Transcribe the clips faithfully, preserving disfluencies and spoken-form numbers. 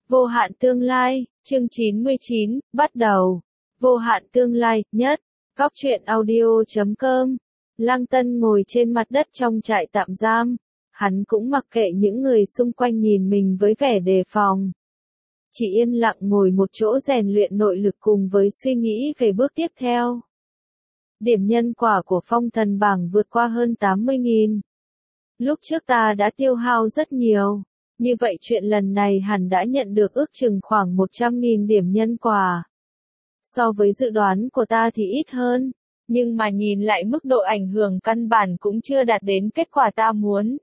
Vô hạn tương lai, chương chín mươi chín, bắt đầu. Vô hạn tương lai, nhất. Góc truyện audio chấm com. Lăng Tân ngồi trên mặt đất trong trại tạm giam. Hắn cũng mặc kệ những người xung quanh nhìn mình với vẻ đề phòng. Chỉ yên lặng ngồi một chỗ rèn luyện nội lực cùng với suy nghĩ về bước tiếp theo. Điểm nhân quả của phong thần bảng vượt qua hơn tám mươi nghìn. Lúc trước ta đã tiêu hao rất nhiều. Như vậy chuyện lần này hẳn đã nhận được ước chừng khoảng một trăm nghìn điểm nhân quả. So với dự đoán của ta thì ít hơn, nhưng mà nhìn lại mức độ ảnh hưởng căn bản cũng chưa đạt đến kết quả ta muốn.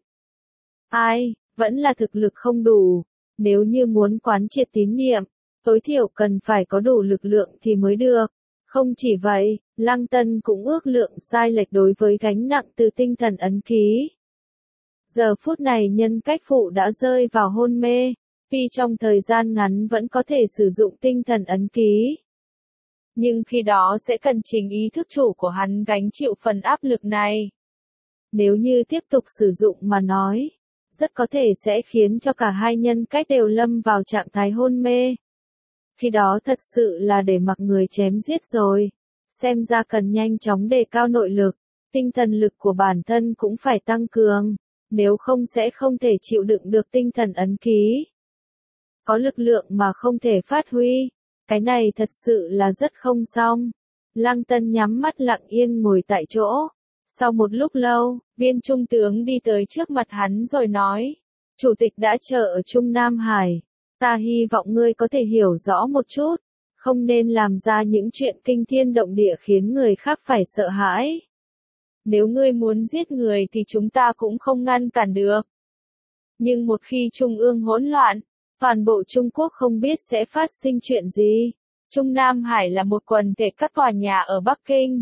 Ai, vẫn là thực lực không đủ. Nếu như muốn quán triệt tín niệm, tối thiểu cần phải có đủ lực lượng thì mới được. Không chỉ vậy, Lăng Tân cũng ước lượng sai lệch đối với gánh nặng từ tinh thần ấn ký. Giờ phút này nhân cách phụ đã rơi vào hôn mê, tuy trong thời gian ngắn vẫn có thể sử dụng tinh thần ấn ký. Nhưng khi đó sẽ cần chính ý thức chủ của hắn gánh chịu phần áp lực này. Nếu như tiếp tục sử dụng mà nói, rất có thể sẽ khiến cho cả hai nhân cách đều lâm vào trạng thái hôn mê. Khi đó thật sự là để mặc người chém giết rồi. Xem ra cần nhanh chóng đề cao nội lực, tinh thần lực của bản thân cũng phải tăng cường. Nếu không sẽ không thể chịu đựng được tinh thần ấn ký. Có lực lượng mà không thể phát huy, cái này thật sự là rất không xong. Lăng Tân nhắm mắt lặng yên ngồi tại chỗ. Sau một lúc lâu, viên trung tướng đi tới trước mặt hắn rồi nói, Chủ tịch đã chờ ở Trung Nam Hải. Ta hy vọng ngươi có thể hiểu rõ một chút, không nên làm ra những chuyện kinh thiên động địa khiến người khác phải sợ hãi. Nếu ngươi muốn giết người thì chúng ta cũng không ngăn cản được. Nhưng một khi Trung ương hỗn loạn, toàn bộ Trung Quốc không biết sẽ phát sinh chuyện gì. Trung Nam Hải là một quần thể các tòa nhà ở Bắc Kinh.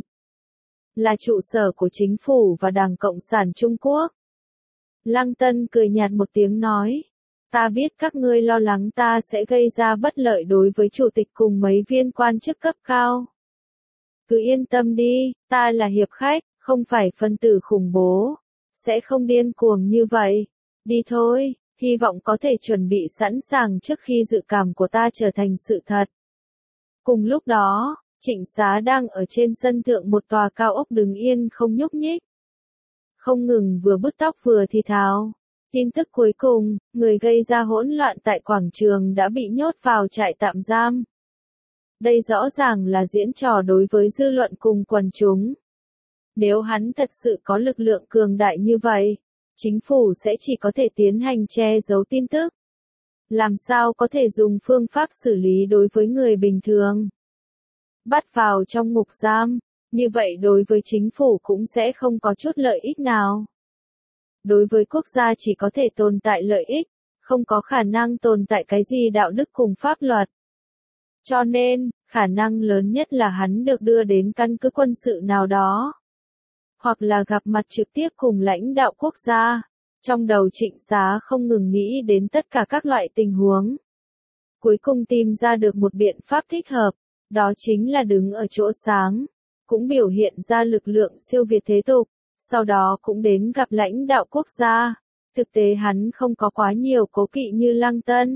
Là trụ sở của chính phủ và Đảng Cộng sản Trung Quốc. Lăng Tân cười nhạt một tiếng nói. Ta biết các ngươi lo lắng ta sẽ gây ra bất lợi đối với chủ tịch cùng mấy viên quan chức cấp cao. Cứ yên tâm đi, ta là hiệp khách. Không phải phân tử khủng bố, sẽ không điên cuồng như vậy. Đi thôi, hy vọng có thể chuẩn bị sẵn sàng trước khi dự cảm của ta trở thành sự thật. Cùng lúc đó, Trịnh Xá đang ở trên sân thượng một tòa cao ốc đứng yên không nhúc nhích. Không ngừng vừa bứt tóc vừa thì thào. Tin tức cuối cùng, người gây ra hỗn loạn tại quảng trường đã bị nhốt vào trại tạm giam. Đây rõ ràng là diễn trò đối với dư luận cùng quần chúng. Nếu hắn thật sự có lực lượng cường đại như vậy, chính phủ sẽ chỉ có thể tiến hành che giấu tin tức. Làm sao có thể dùng phương pháp xử lý đối với người bình thường? Bắt vào trong ngục giam, như vậy đối với chính phủ cũng sẽ không có chút lợi ích nào. Đối với quốc gia chỉ có thể tồn tại lợi ích, không có khả năng tồn tại cái gì đạo đức cùng pháp luật. Cho nên, khả năng lớn nhất là hắn được đưa đến căn cứ quân sự nào đó. Hoặc là gặp mặt trực tiếp cùng lãnh đạo quốc gia. Trong đầu Trịnh Xá không ngừng nghĩ đến tất cả các loại tình huống. Cuối cùng tìm ra được một biện pháp thích hợp, đó chính là đứng ở chỗ sáng, cũng biểu hiện ra lực lượng siêu việt thế tục, sau đó cũng đến gặp lãnh đạo quốc gia. Thực tế hắn không có quá nhiều cố kỵ như Lăng Tân.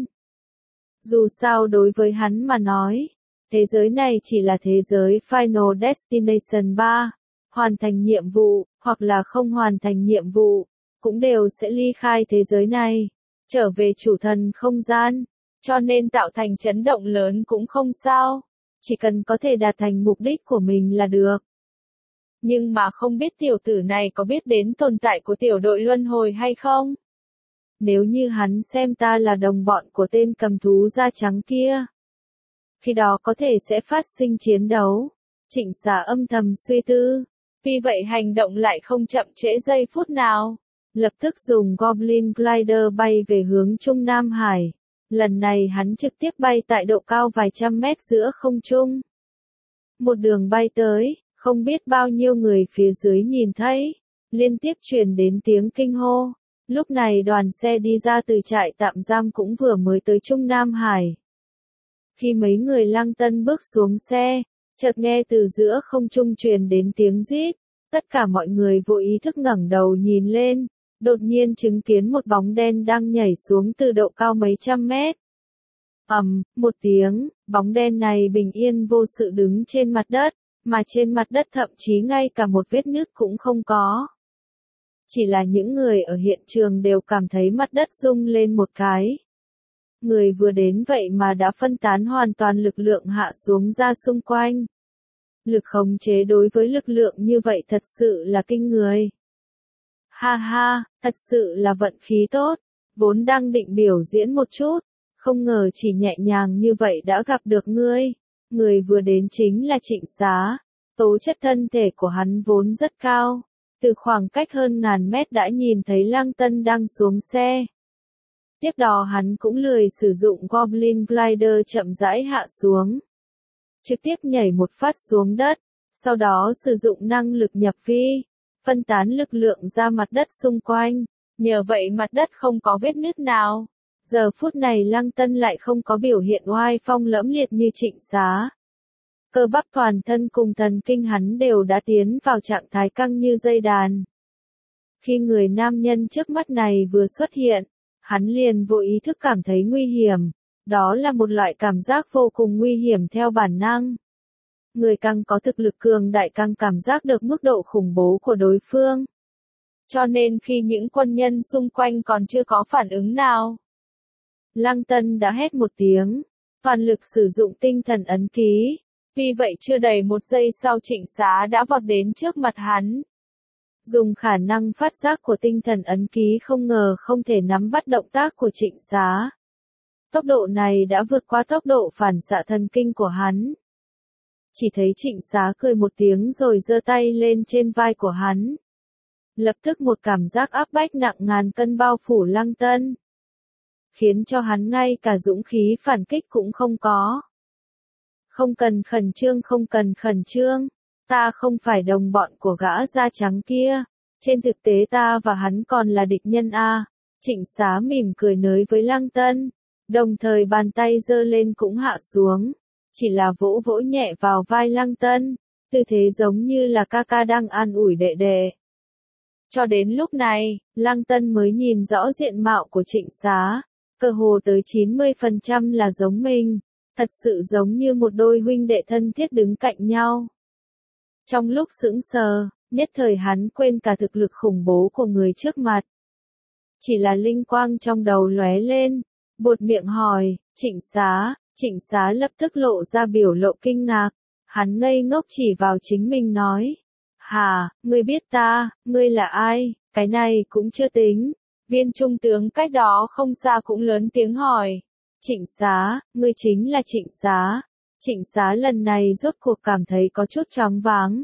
Dù sao đối với hắn mà nói, thế giới này chỉ là thế giới Final Destination ba. Hoàn thành nhiệm vụ, hoặc là không hoàn thành nhiệm vụ, cũng đều sẽ ly khai thế giới này, trở về chủ thần không gian, cho nên tạo thành chấn động lớn cũng không sao, chỉ cần có thể đạt thành mục đích của mình là được. Nhưng mà không biết tiểu tử này có biết đến tồn tại của tiểu đội luân hồi hay không? Nếu như hắn xem ta là đồng bọn của tên cầm thú da trắng kia, khi đó có thể sẽ phát sinh chiến đấu. Trịnh Xá âm thầm suy tư. Vì vậy hành động lại không chậm trễ giây phút nào. Lập tức dùng Goblin Glider bay về hướng Trung Nam Hải. Lần này hắn trực tiếp bay tại độ cao vài trăm mét giữa không trung. Một đường bay tới, không biết bao nhiêu người phía dưới nhìn thấy. Liên tiếp truyền đến tiếng kinh hô. Lúc này đoàn xe đi ra từ trại tạm giam cũng vừa mới tới Trung Nam Hải. Khi mấy người Lăng Tân bước xuống xe, chợt nghe từ giữa không trung truyền đến tiếng rít, tất cả mọi người vô ý thức ngẩng đầu nhìn lên, đột nhiên chứng kiến một bóng đen đang nhảy xuống từ độ cao mấy trăm mét. ầm, một tiếng, bóng đen này bình yên vô sự đứng trên mặt đất, mà trên mặt đất thậm chí ngay cả một vết nứt cũng không có. Chỉ là những người ở hiện trường đều cảm thấy mặt đất rung lên một cái. Người vừa đến vậy mà đã phân tán hoàn toàn lực lượng hạ xuống ra xung quanh. Lực khống chế đối với lực lượng như vậy thật sự là kinh người. Ha ha, thật sự là vận khí tốt, vốn đang định biểu diễn một chút, không ngờ chỉ nhẹ nhàng như vậy đã gặp được ngươi. Người vừa đến chính là Trịnh Xá, tố chất thân thể của hắn vốn rất cao, từ khoảng cách hơn ngàn mét đã nhìn thấy Lăng Tân đang xuống xe. Tiếp đó hắn cũng lười sử dụng Goblin Glider chậm rãi hạ xuống, trực tiếp nhảy một phát xuống đất, sau đó sử dụng năng lực nhập vi, phân tán lực lượng ra mặt đất xung quanh, nhờ vậy mặt đất không có vết nứt nào. Giờ phút này Lăng Tân lại không có biểu hiện oai phong lẫm liệt như Trịnh Xá. Cơ bắp toàn thân cùng thần kinh hắn đều đã tiến vào trạng thái căng như dây đàn. Khi người nam nhân trước mắt này vừa xuất hiện, hắn liền vô ý thức cảm thấy nguy hiểm, đó là một loại cảm giác vô cùng nguy hiểm theo bản năng. Người càng có thực lực cường đại càng cảm giác được mức độ khủng bố của đối phương. Cho nên khi những quân nhân xung quanh còn chưa có phản ứng nào, Lăng Tân đã hét một tiếng, toàn lực sử dụng tinh thần ấn ký. Vì vậy chưa đầy một giây sau Trịnh Xá đã vọt đến trước mặt hắn. Dùng khả năng phát giác của tinh thần ấn ký không ngờ không thể nắm bắt động tác của Trịnh Xá. Tốc độ này đã vượt qua tốc độ phản xạ thần kinh của hắn. Chỉ thấy Trịnh Xá cười một tiếng rồi giơ tay lên trên vai của hắn. Lập tức một cảm giác áp bách nặng ngàn cân bao phủ Lăng Tân, khiến cho hắn ngay cả dũng khí phản kích cũng không có. Không cần khẩn trương, không cần khẩn trương, ta không phải đồng bọn của gã da trắng kia, trên thực tế ta và hắn còn là địch nhân a. Trịnh Xá mỉm cười nới với Lăng Tân, đồng thời bàn tay giơ lên cũng hạ xuống, chỉ là vỗ vỗ nhẹ vào vai Lăng Tân, tư thế giống như là ca ca đang an ủi đệ đệ. Cho đến lúc này, Lăng Tân mới nhìn rõ diện mạo của Trịnh Xá, cơ hồ tới chín mươi phần trăm là giống mình. Thật sự giống như một đôi huynh đệ thân thiết đứng cạnh nhau. Trong lúc sững sờ, nhất thời hắn quên cả thực lực khủng bố của người trước mặt. Chỉ là linh quang trong đầu lóe lên, buột miệng hỏi, Trịnh Xá, Trịnh Xá lập tức lộ ra biểu lộ kinh ngạc, hắn ngây ngốc chỉ vào chính mình nói. Hà, ngươi biết ta, ngươi là ai, cái này cũng chưa tính. Viên trung tướng cách đó không xa cũng lớn tiếng hỏi. Trịnh Xá, ngươi chính là Trịnh Xá. Trịnh Xá lần này rốt cuộc cảm thấy có chút choáng váng.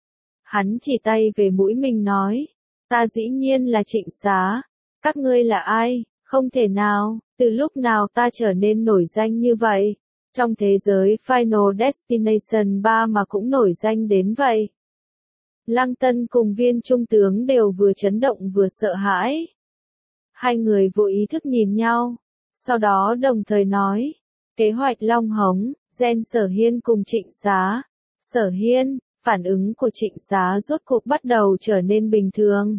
Hắn chỉ tay về mũi mình nói, ta dĩ nhiên là Trịnh Xá. Các ngươi là ai? Không thể nào, từ lúc nào ta trở nên nổi danh như vậy? Trong thế giới Final Destination ba mà cũng nổi danh đến vậy. Lăng Tân cùng viên trung tướng đều vừa chấn động vừa sợ hãi. Hai người vô ý thức nhìn nhau. Sau đó đồng thời nói, kế hoạch Long Hống, gen Sở Hiên cùng Trịnh Xá. Sở Hiên, phản ứng của Trịnh Xá rốt cuộc bắt đầu trở nên bình thường.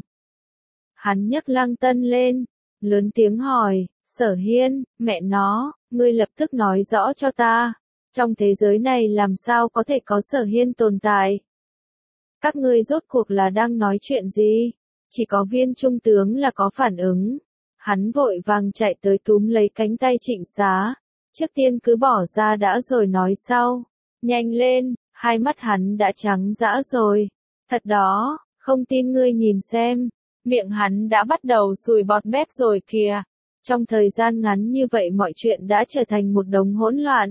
Hắn nhấc Lăng Tân lên, lớn tiếng hỏi, Sở Hiên, mẹ nó, ngươi lập tức nói rõ cho ta, trong thế giới này làm sao có thể có Sở Hiên tồn tại? Các ngươi rốt cuộc là đang nói chuyện gì? Chỉ có viên trung tướng là có phản ứng. Hắn vội vàng chạy tới túm lấy cánh tay Trịnh Xá. Trước tiên cứ bỏ ra đã rồi nói sau. Nhanh lên, hai mắt hắn đã trắng dã rồi. Thật đó, không tin ngươi nhìn xem. Miệng hắn đã bắt đầu sùi bọt mép rồi kìa. Trong thời gian ngắn như vậy mọi chuyện đã trở thành một đống hỗn loạn.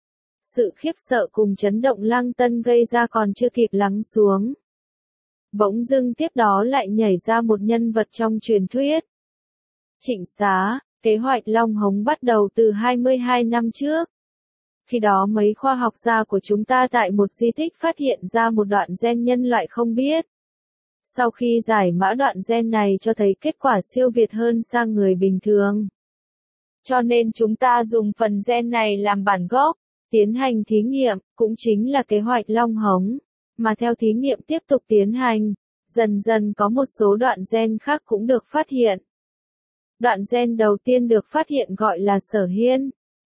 Sự khiếp sợ cùng chấn động Lăng Tân gây ra còn chưa kịp lắng xuống. Bỗng dưng tiếp đó lại nhảy ra một nhân vật trong truyền thuyết. Trịnh Xá, kế hoạch Long Hống bắt đầu từ hai mươi hai năm trước. Khi đó mấy khoa học gia của chúng ta tại một di tích phát hiện ra một đoạn gen nhân loại không biết. Sau khi giải mã đoạn gen này cho thấy kết quả siêu việt hơn sang người bình thường. Cho nên chúng ta dùng phần gen này làm bản gốc, tiến hành thí nghiệm, cũng chính là kế hoạch Long Hống. Mà theo thí nghiệm tiếp tục tiến hành, dần dần có một số đoạn gen khác cũng được phát hiện. Đoạn gen đầu tiên được phát hiện gọi là Sở Hiên.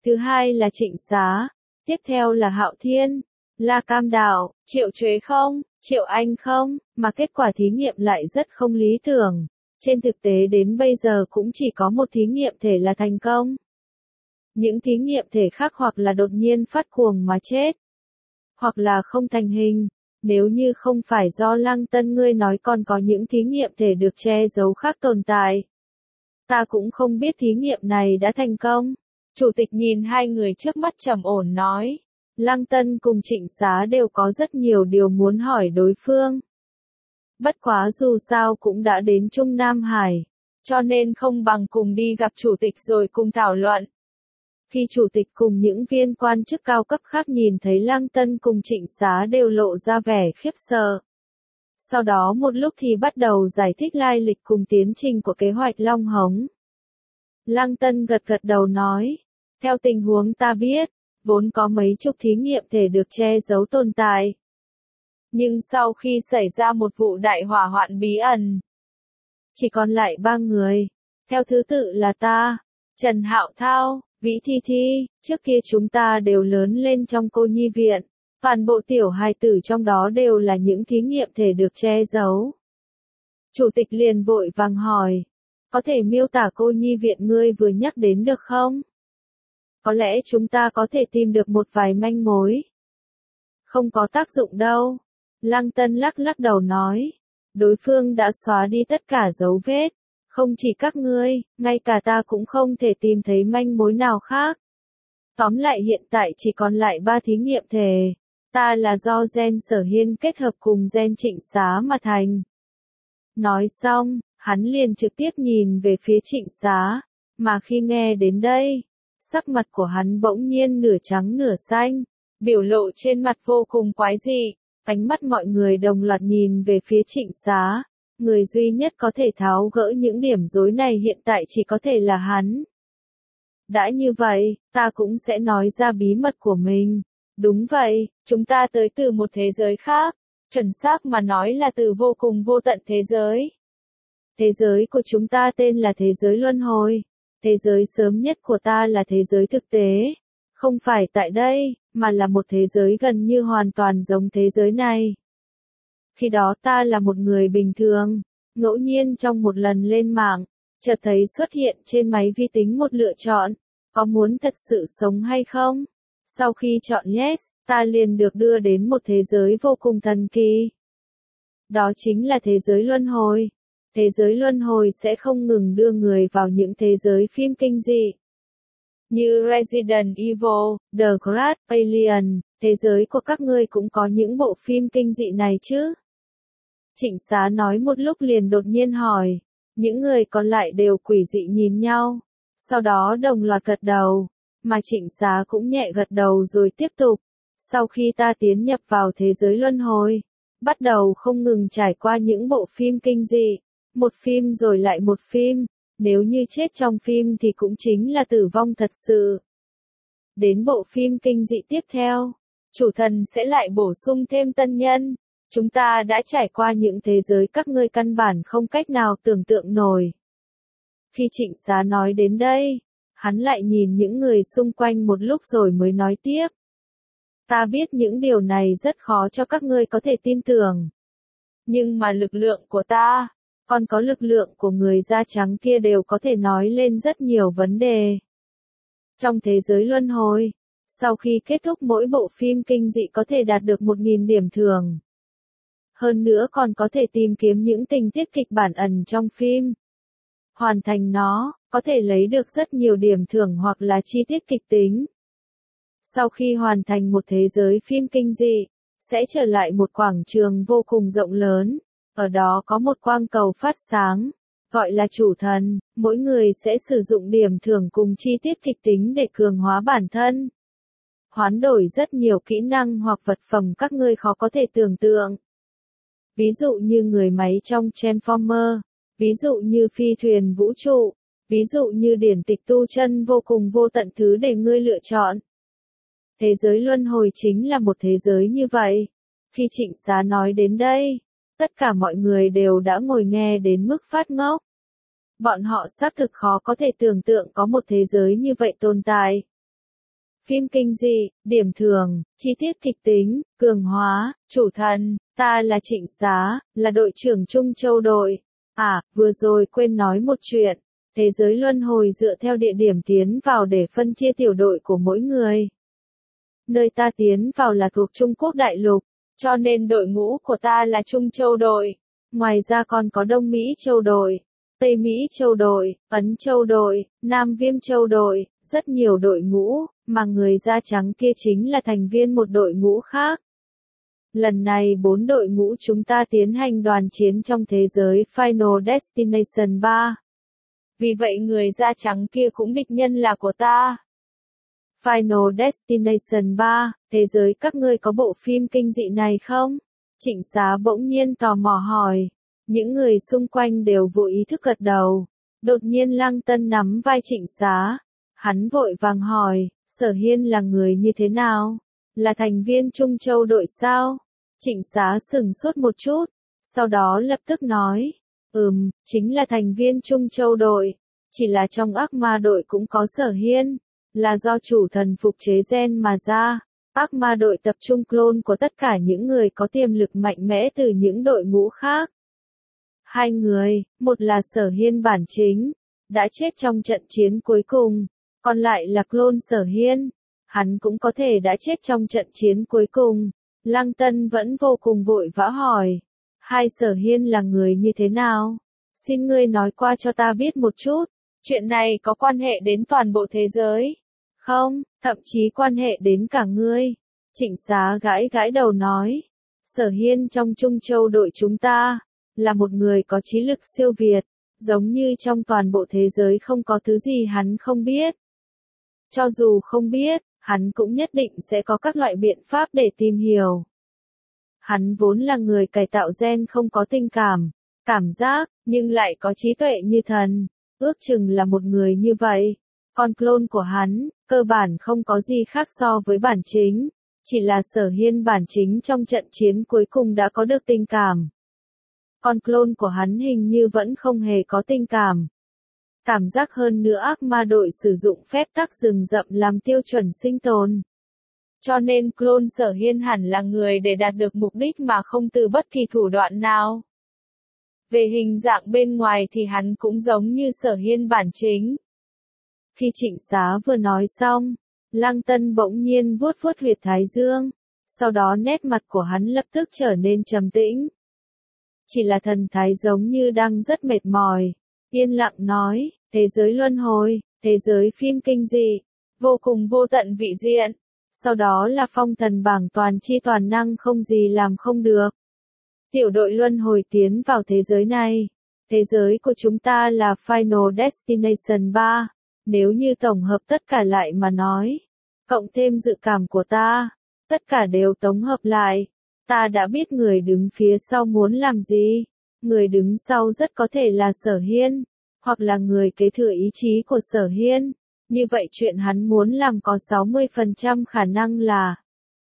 Thứ hai là Trịnh Xá, tiếp theo là Hạo Thiên, La Cam Đạo, Triệu Chuế không, Triệu Anh không, mà kết quả thí nghiệm lại rất không lý tưởng. Trên thực tế đến bây giờ cũng chỉ có một thí nghiệm thể là thành công. Những thí nghiệm thể khác hoặc là đột nhiên phát cuồng mà chết, hoặc là không thành hình. Nếu như không phải do Lăng Tân ngươi nói còn có những thí nghiệm thể được che giấu khác tồn tại, ta cũng không biết thí nghiệm này đã thành công. Chủ tịch nhìn hai người trước mắt trầm ổn nói. Lăng Tân cùng Trịnh Xá đều có rất nhiều điều muốn hỏi đối phương. Bất quá dù sao cũng đã đến Trung Nam Hải, cho nên không bằng cùng đi gặp chủ tịch rồi cùng thảo luận. Khi chủ tịch cùng những viên quan chức cao cấp khác nhìn thấy Lăng Tân cùng Trịnh Xá đều lộ ra vẻ khiếp sợ. Sau đó một lúc thì bắt đầu giải thích lai lịch cùng tiến trình của kế hoạch Long Hống. Lăng Tân gật gật đầu nói, theo tình huống ta biết, vốn có mấy chục thí nghiệm thể được che giấu tồn tại. Nhưng sau khi xảy ra một vụ đại hỏa hoạn bí ẩn, chỉ còn lại ba người, theo thứ tự là ta, Trần Hạo Thao, Vĩ Thi Thi, trước kia chúng ta đều lớn lên trong cô nhi viện, toàn bộ tiểu hài tử trong đó đều là những thí nghiệm thể được che giấu. Chủ tịch liền vội vàng hỏi, có thể miêu tả cô nhi viện ngươi vừa nhắc đến được không? Có lẽ chúng ta có thể tìm được một vài manh mối. Không có tác dụng đâu. Lăng Tân lắc lắc đầu nói, đối phương đã xóa đi tất cả dấu vết. Không chỉ các ngươi, ngay cả ta cũng không thể tìm thấy manh mối nào khác. Tóm lại hiện tại chỉ còn lại ba thí nghiệm thể. Ta là do gen Sở Hiên kết hợp cùng gen Trịnh Xá mà thành. Nói xong, hắn liền trực tiếp nhìn về phía Trịnh Xá, mà khi nghe đến đây, sắc mặt của hắn bỗng nhiên nửa trắng nửa xanh, biểu lộ trên mặt vô cùng quái dị. Ánh mắt mọi người đồng loạt nhìn về phía Trịnh Xá. Người duy nhất có thể tháo gỡ những điểm rối này hiện tại chỉ có thể là hắn. Đã như vậy, ta cũng sẽ nói ra bí mật của mình. Đúng vậy, chúng ta tới từ một thế giới khác. Chuẩn xác mà nói là từ vô cùng vô tận thế giới. Thế giới của chúng ta tên là thế giới luân hồi. Thế giới sớm nhất của ta là thế giới thực tế. Không phải tại đây, mà là một thế giới gần như hoàn toàn giống thế giới này. Khi đó ta là một người bình thường, ngẫu nhiên trong một lần lên mạng, chợt thấy xuất hiện trên máy vi tính một lựa chọn, có muốn thật sự sống hay không? Sau khi chọn yes, ta liền được đưa đến một thế giới vô cùng thần kỳ. Đó chính là thế giới luân hồi. Thế giới luân hồi sẽ không ngừng đưa người vào những thế giới phim kinh dị. Như Resident Evil, The Grudge, Alien, thế giới của các ngươi cũng có những bộ phim kinh dị này chứ? Trịnh Xá nói một lúc liền đột nhiên hỏi, những người còn lại đều quỷ dị nhìn nhau, sau đó đồng loạt gật đầu, mà Trịnh Xá cũng nhẹ gật đầu rồi tiếp tục, sau khi ta tiến nhập vào thế giới luân hồi, bắt đầu không ngừng trải qua những bộ phim kinh dị, một phim rồi lại một phim, nếu như chết trong phim thì cũng chính là tử vong thật sự. Đến bộ phim kinh dị tiếp theo, chủ thần sẽ lại bổ sung thêm tân nhân. Chúng ta đã trải qua những thế giới các ngươi căn bản không cách nào tưởng tượng nổi. Khi Trịnh Xá nói đến đây, hắn lại nhìn những người xung quanh một lúc rồi mới nói tiếp. Ta biết những điều này rất khó cho các ngươi có thể tin tưởng. Nhưng mà lực lượng của ta, còn có lực lượng của người da trắng kia đều có thể nói lên rất nhiều vấn đề. Trong thế giới luân hồi, sau khi kết thúc mỗi bộ phim kinh dị có thể đạt được một nghìn điểm thưởng. Hơn nữa còn có thể tìm kiếm những tình tiết kịch bản ẩn trong phim. Hoàn thành nó, có thể lấy được rất nhiều điểm thưởng hoặc là chi tiết kịch tính. Sau khi hoàn thành một thế giới phim kinh dị, sẽ trở lại một quảng trường vô cùng rộng lớn. Ở đó có một quang cầu phát sáng, gọi là chủ thần, mỗi người sẽ sử dụng điểm thưởng cùng chi tiết kịch tính để cường hóa bản thân. Hoán đổi rất nhiều kỹ năng hoặc vật phẩm các ngươi khó có thể tưởng tượng. Ví dụ như người máy trong Transformer, ví dụ như phi thuyền vũ trụ, ví dụ như điển tịch tu chân vô cùng vô tận thứ để ngươi lựa chọn. Thế giới luân hồi chính là một thế giới như vậy. Khi Trịnh Xá nói đến đây, tất cả mọi người đều đã ngồi nghe đến mức phát ngốc. Bọn họ xác thực khó có thể tưởng tượng có một thế giới như vậy tồn tại. phim kinh dị, điểm thường, chi tiết kịch tính, cường hóa, chủ thần, ta là Trịnh Xá, là đội trưởng Trung Châu đội. À, vừa rồi quên nói một chuyện, thế giới luân hồi dựa theo địa điểm tiến vào để phân chia tiểu đội của mỗi người. Nơi ta tiến vào là thuộc Trung Quốc đại lục, cho nên đội ngũ của ta là Trung Châu đội. Ngoài ra còn có Đông Mỹ Châu đội, Tây Mỹ Châu đội, Ấn Châu đội, Nam Viêm Châu đội, rất nhiều đội ngũ, mà người da trắng kia chính là thành viên một đội ngũ khác. Lần này bốn đội ngũ chúng ta tiến hành đoàn chiến trong thế giới Final Destination ba. Vì vậy người da trắng kia cũng địch nhân là của ta. Final Destination ba, thế giới các ngươi có bộ phim kinh dị này không? Trịnh Xá bỗng nhiên tò mò hỏi. Những người xung quanh đều vô ý thức gật đầu. Đột nhiên Lăng Tân nắm vai Trịnh Xá. Hắn vội vàng hỏi, Sở Hiên là người như thế nào? Là thành viên Trung Châu đội sao? Trịnh Xá sửng sốt một chút, sau đó lập tức nói, ừm, chính là thành viên Trung Châu đội, chỉ là trong ác ma đội cũng có Sở Hiên, là do chủ thần phục chế gen mà ra. Ác ma đội tập trung clone của tất cả những người có tiềm lực mạnh mẽ từ những đội ngũ khác. Hai người, một là Sở Hiên bản chính, đã chết trong trận chiến cuối cùng, còn lại là clone Sở Hiên, hắn cũng có thể đã chết trong trận chiến cuối cùng. Lăng Tân vẫn vô cùng vội vã hỏi, hai Sở Hiên là người như thế nào? Xin ngươi nói qua cho ta biết một chút, chuyện này có quan hệ đến toàn bộ thế giới. Không, thậm chí quan hệ đến cả ngươi. Trịnh Xá gãi gãi đầu nói, Sở Hiên trong Trung Châu đội chúng ta, là một người có trí lực siêu việt, giống như trong toàn bộ thế giới không có thứ gì hắn không biết. Cho dù không biết, hắn cũng nhất định sẽ có các loại biện pháp để tìm hiểu. Hắn vốn là người cải tạo gen không có tình cảm, cảm giác, nhưng lại có trí tuệ như thần, ước chừng là một người như vậy. Con clone của hắn, cơ bản không có gì khác so với bản chính, chỉ là Sở Hiên bản chính trong trận chiến cuối cùng đã có được tình cảm. Con clone của hắn hình như vẫn không hề có tình cảm. Cảm giác hơn nữa ác ma đội sử dụng phép tắc rừng rậm làm tiêu chuẩn sinh tồn. Cho nên clone Sở Hiên hẳn là người để đạt được mục đích mà không từ bất kỳ thủ đoạn nào. Về hình dạng bên ngoài thì hắn cũng giống như Sở Hiên bản chính. Khi Trịnh Xá vừa nói xong, Lăng Tân bỗng nhiên vuốt vuốt huyệt thái dương, sau đó nét mặt của hắn lập tức trở nên trầm tĩnh. Chỉ là thần thái giống như đang rất mệt mỏi, yên lặng nói, thế giới luân hồi, thế giới phim kinh dị, vô cùng vô tận vị diện, sau đó là phong thần bảng toàn chi toàn năng không gì làm không được. Tiểu đội luân hồi tiến vào thế giới này, thế giới của chúng ta là Final Destination ba. Nếu như tổng hợp tất cả lại mà nói, cộng thêm dự cảm của ta, tất cả đều tổng hợp lại, ta đã biết người đứng phía sau muốn làm gì. Người đứng sau rất có thể là Sở Hiên, hoặc là người kế thừa ý chí của Sở Hiên. Như vậy chuyện hắn muốn làm có sáu mươi phần trăm khả năng là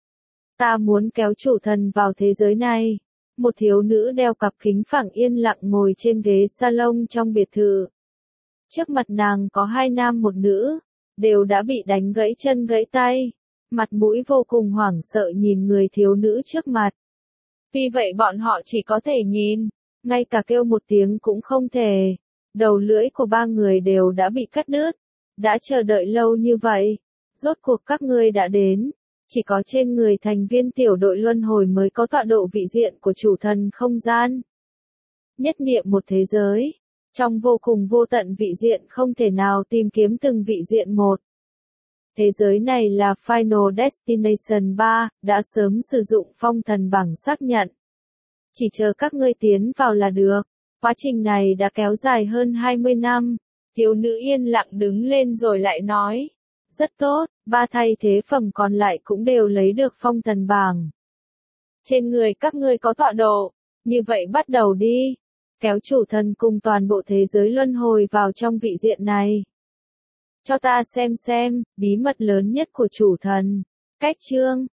ta muốn kéo chủ thần vào thế giới này. Một thiếu nữ đeo cặp kính phẳng yên lặng ngồi trên ghế salon trong biệt thự. Trước mặt nàng có hai nam một nữ, đều đã bị đánh gãy chân gãy tay, mặt mũi vô cùng hoảng sợ nhìn người thiếu nữ trước mặt. Vì vậy bọn họ chỉ có thể nhìn, ngay cả kêu một tiếng cũng không thể. Đầu lưỡi của ba người đều đã bị cắt đứt. Đã chờ đợi lâu như vậy, rốt cuộc các ngươi đã đến. Chỉ có trên người thành viên tiểu đội luân hồi mới có tọa độ vị diện của chủ thần không gian. Nhất niệm một thế giới. Trong vô cùng vô tận vị diện không thể nào tìm kiếm từng vị diện một. Thế giới này là Final Destination ba, đã sớm sử dụng phong thần bảng xác nhận. Chỉ chờ các ngươi tiến vào là được. Quá trình này đã kéo dài hơn hai mươi năm. Thiếu nữ yên lặng đứng lên rồi lại nói. Rất tốt, ba thay thế phẩm còn lại cũng đều lấy được phong thần bảng. Trên người các ngươi có tọa độ. Như vậy bắt đầu đi. Kéo chủ thần cùng toàn bộ thế giới luân hồi vào trong vị diện này. Cho ta xem xem, bí mật lớn nhất của chủ thần. Cách chương.